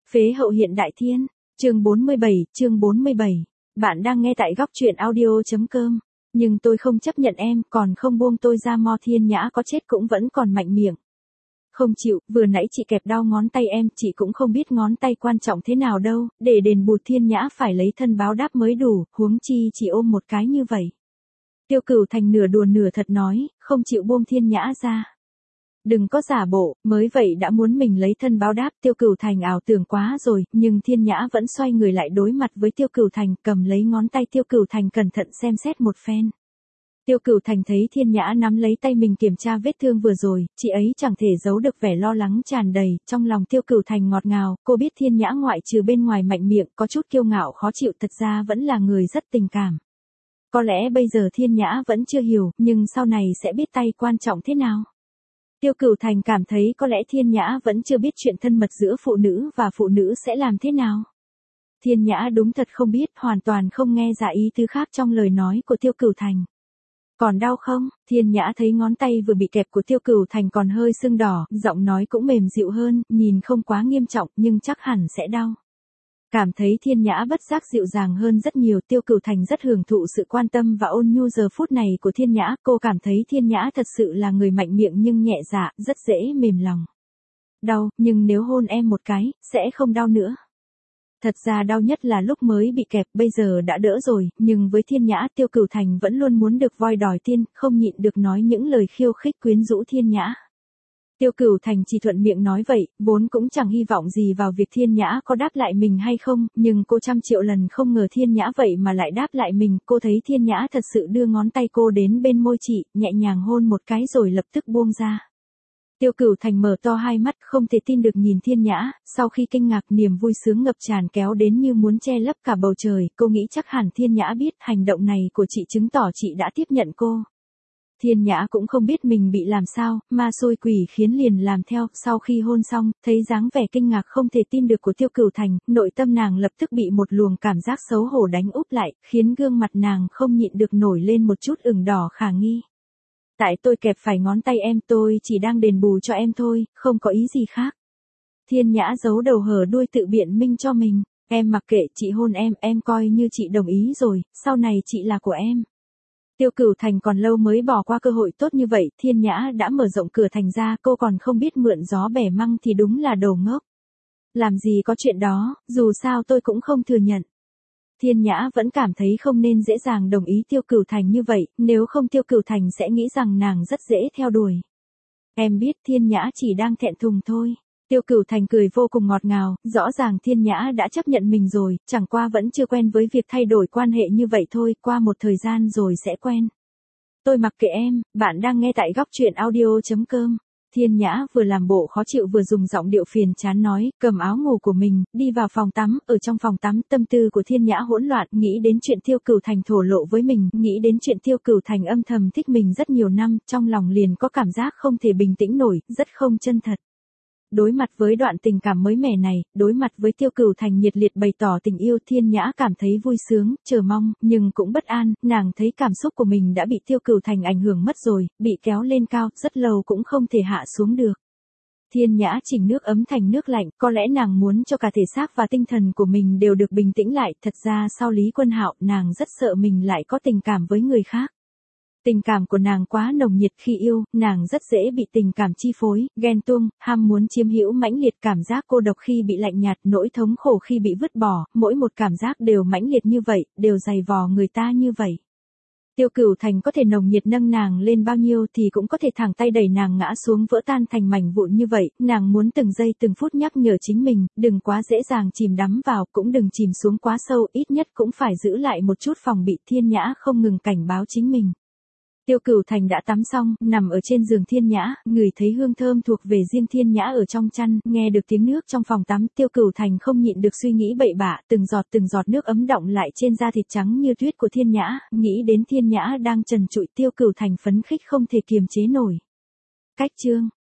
Phế hậu hiện đại thiên. Chương 47. Bạn đang nghe tại góc truyện audio.com. Nhưng tôi không chấp nhận em, còn không buông tôi ra. Mo Thiên Nhã có chết cũng vẫn còn mạnh miệng. Không chịu, vừa nãy chị kẹp đau ngón tay em, chị cũng không biết ngón tay quan trọng thế nào đâu, để đền bù Thiên Nhã phải lấy thân báo đáp mới đủ, huống chi chỉ ôm một cái như vậy. Tiêu Cửu Thành nửa đùa nửa thật nói, không chịu buông Thiên Nhã ra. Đừng có giả bộ, mới vậy đã muốn mình lấy thân báo đáp. Tiêu Cửu Thành ảo tưởng quá rồi, nhưng Thiên Nhã vẫn xoay người lại đối mặt với Tiêu Cửu Thành, cầm lấy ngón tay Tiêu Cửu Thành cẩn thận xem xét một phen. Tiêu Cửu Thành thấy Thiên Nhã nắm lấy tay mình kiểm tra vết thương vừa rồi, chị ấy chẳng thể giấu được vẻ lo lắng tràn đầy, trong lòng Tiêu Cửu Thành ngọt ngào, cô biết Thiên Nhã ngoại trừ bên ngoài mạnh miệng, có chút kiêu ngạo khó chịu, thật ra vẫn là người rất tình cảm. Có lẽ bây giờ Thiên Nhã vẫn chưa hiểu, nhưng sau này sẽ biết tay quan trọng thế nào. Tiêu Cửu Thành cảm thấy có lẽ Thiên Nhã vẫn chưa biết chuyện thân mật giữa phụ nữ và phụ nữ sẽ làm thế nào. Thiên Nhã đúng thật không biết, hoàn toàn không nghe ra ý tứ khác trong lời nói của Tiêu Cửu Thành. Còn đau không? Thiên Nhã thấy ngón tay vừa bị kẹp của Tiêu Cửu Thành còn hơi sưng đỏ, giọng nói cũng mềm dịu hơn, nhìn không quá nghiêm trọng nhưng chắc hẳn sẽ đau. Cảm thấy Thiên Nhã bất giác dịu dàng hơn rất nhiều. Tiêu Cửu Thành rất hưởng thụ sự quan tâm và ôn nhu giờ phút này của Thiên Nhã. Cô cảm thấy Thiên Nhã thật sự là người mạnh miệng nhưng nhẹ dạ, rất dễ mềm lòng. Đau, nhưng nếu hôn em một cái, sẽ không đau nữa. Thật ra đau nhất là lúc mới bị kẹp, bây giờ đã đỡ rồi, nhưng với Thiên Nhã Tiêu Cửu Thành vẫn luôn muốn được voi đòi tiên, không nhịn được nói những lời khiêu khích quyến rũ Thiên Nhã. Tiêu Cửu Thành chỉ thuận miệng nói vậy, vốn cũng chẳng hy vọng gì vào việc Thiên Nhã có đáp lại mình hay không, nhưng cô trăm triệu lần không ngờ Thiên Nhã vậy mà lại đáp lại mình. Cô thấy Thiên Nhã thật sự đưa ngón tay cô đến bên môi chị, nhẹ nhàng hôn một cái rồi lập tức buông ra. Tiêu Cửu Thành mở to hai mắt không thể tin được nhìn Thiên Nhã, sau khi kinh ngạc niềm vui sướng ngập tràn kéo đến như muốn che lấp cả bầu trời. Cô nghĩ chắc hẳn Thiên Nhã biết hành động này của chị chứng tỏ chị đã tiếp nhận cô. Thiên Nhã cũng không biết mình bị làm sao, ma xôi quỷ khiến liền làm theo. Sau khi hôn xong, thấy dáng vẻ kinh ngạc không thể tin được của Tiêu Cửu Thành, nội tâm nàng lập tức bị một luồng cảm giác xấu hổ đánh úp lại, khiến gương mặt nàng không nhịn được nổi lên một chút ửng đỏ khả nghi. Tại tôi kẹp phải ngón tay em, tôi chỉ đang đền bù cho em thôi, không có ý gì khác. Thiên Nhã giấu đầu hở đuôi tự biện minh cho mình. Em mặc kệ, chị hôn em coi như chị đồng ý rồi, sau này chị là của em. Tiêu Cửu Thành còn lâu mới bỏ qua cơ hội tốt như vậy, Thiên Nhã đã mở rộng cửa thành ra, cô còn không biết mượn gió bẻ măng thì đúng là đồ ngốc. Làm gì có chuyện đó, dù sao tôi cũng không thừa nhận. Thiên Nhã vẫn cảm thấy không nên dễ dàng đồng ý Tiêu Cửu Thành như vậy, nếu không Tiêu Cửu Thành sẽ nghĩ rằng nàng rất dễ theo đuổi. Em biết Thiên Nhã chỉ đang thẹn thùng thôi. Tiêu Cửu Thành cười vô cùng ngọt ngào, rõ ràng Thiên Nhã đã chấp nhận mình rồi, chẳng qua vẫn chưa quen với việc thay đổi quan hệ như vậy thôi, qua một thời gian rồi sẽ quen. Tôi mặc kệ em, bạn đang nghe tại góc truyện audio.com. Thiên Nhã vừa làm bộ khó chịu vừa dùng giọng điệu phiền chán nói, cầm áo ngủ của mình, đi vào phòng tắm. Ở trong phòng tắm, tâm tư của Thiên Nhã hỗn loạn, nghĩ đến chuyện Tiêu Cửu Thành thổ lộ với mình, nghĩ đến chuyện Tiêu Cửu Thành âm thầm thích mình rất nhiều năm, trong lòng liền có cảm giác không thể bình tĩnh nổi, rất không chân thật. Đối mặt với đoạn tình cảm mới mẻ này, đối mặt với Tiêu Cửu Thành nhiệt liệt bày tỏ tình yêu, Thiên Nhã cảm thấy vui sướng, chờ mong, nhưng cũng bất an. Nàng thấy cảm xúc của mình đã bị Tiêu Cửu Thành ảnh hưởng mất rồi, bị kéo lên cao, rất lâu cũng không thể hạ xuống được. Thiên Nhã chỉnh nước ấm thành nước lạnh, có lẽ nàng muốn cho cả thể xác và tinh thần của mình đều được bình tĩnh lại. Thật ra sau Lý Quân Hạo, nàng rất sợ mình lại có tình cảm với người khác. Tình cảm của nàng quá nồng nhiệt, khi yêu, nàng rất dễ bị tình cảm chi phối, ghen tuông, ham muốn chiếm hữu mãnh liệt, cảm giác cô độc khi bị lạnh nhạt, nỗi thống khổ khi bị vứt bỏ, mỗi một cảm giác đều mãnh liệt như vậy, đều dày vò người ta như vậy. Tiêu Cửu Thành có thể nồng nhiệt nâng nàng lên bao nhiêu thì cũng có thể thẳng tay đẩy nàng ngã xuống vỡ tan thành mảnh vụn như vậy. Nàng muốn từng giây từng phút nhắc nhở chính mình, đừng quá dễ dàng chìm đắm vào, cũng đừng chìm xuống quá sâu, ít nhất cũng phải giữ lại một chút phòng bị. Thiên Nhã không ngừng cảnh báo chính mình. Tiêu Cửu Thành đã tắm xong, nằm ở trên giường Thiên Nhã, ngửi thấy hương thơm thuộc về riêng Thiên Nhã ở trong chăn, nghe được tiếng nước trong phòng tắm, Tiêu Cửu Thành không nhịn được suy nghĩ bậy bạ, từng giọt nước ấm đọng lại trên da thịt trắng như tuyết của Thiên Nhã, nghĩ đến Thiên Nhã đang trần trụi, Tiêu Cửu Thành phấn khích không thể kiềm chế nổi. Cách chương